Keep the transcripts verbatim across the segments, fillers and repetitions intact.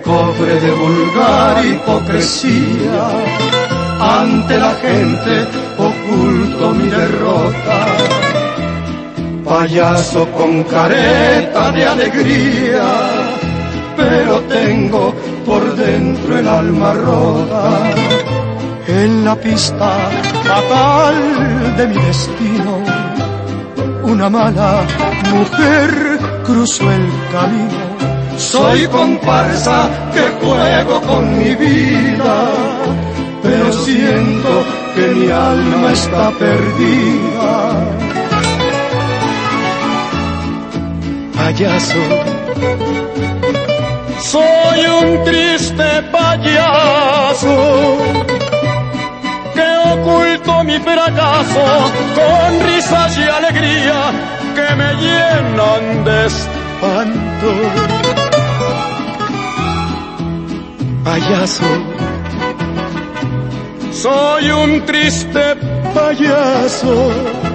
pobre de vulgar hipocresía, ante la gente oculto mi derrota. Payaso con careta de alegría, pero tengo por dentro el alma rota. En la pista fatal de mi destino, una mala mujer cruzó el camino. Soy comparsa que juego con mi vida, pero siento que mi alma está perdida. Payaso, soy un triste payaso que oculto mi fracaso con risas y alegría que me llenan de espanto. Payaso, soy un triste payaso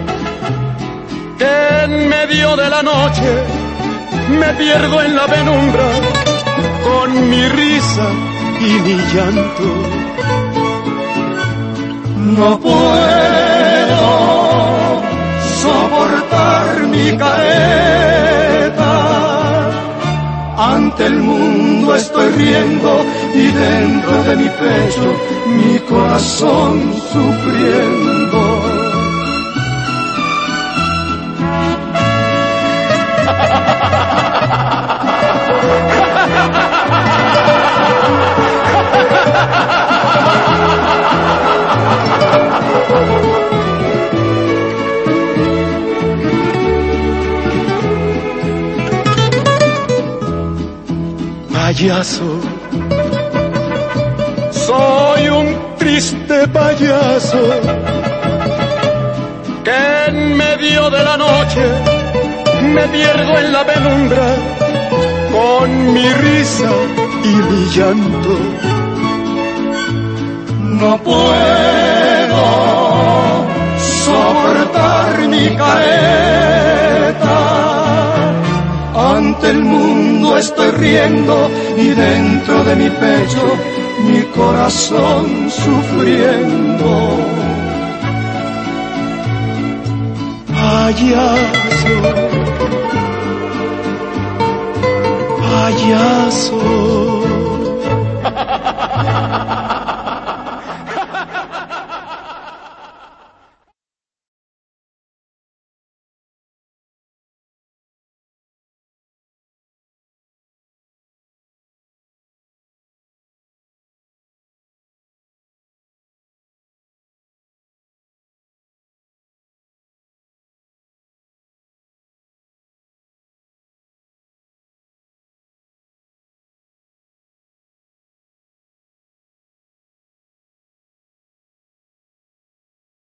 que en medio de la noche me pierdo en la penumbra con mi risa y mi llanto. No puedo soportar mi careta, ante el mundo estoy riendo y dentro de mi pecho mi corazón sufriendo. Payaso, soy un triste payaso que en medio de la noche me pierdo en la penumbra con mi risa y mi llanto. No puedo soportar mi careta, ante el mundo estoy riendo y dentro de mi pecho mi corazón sufriendo. Payaso, payaso.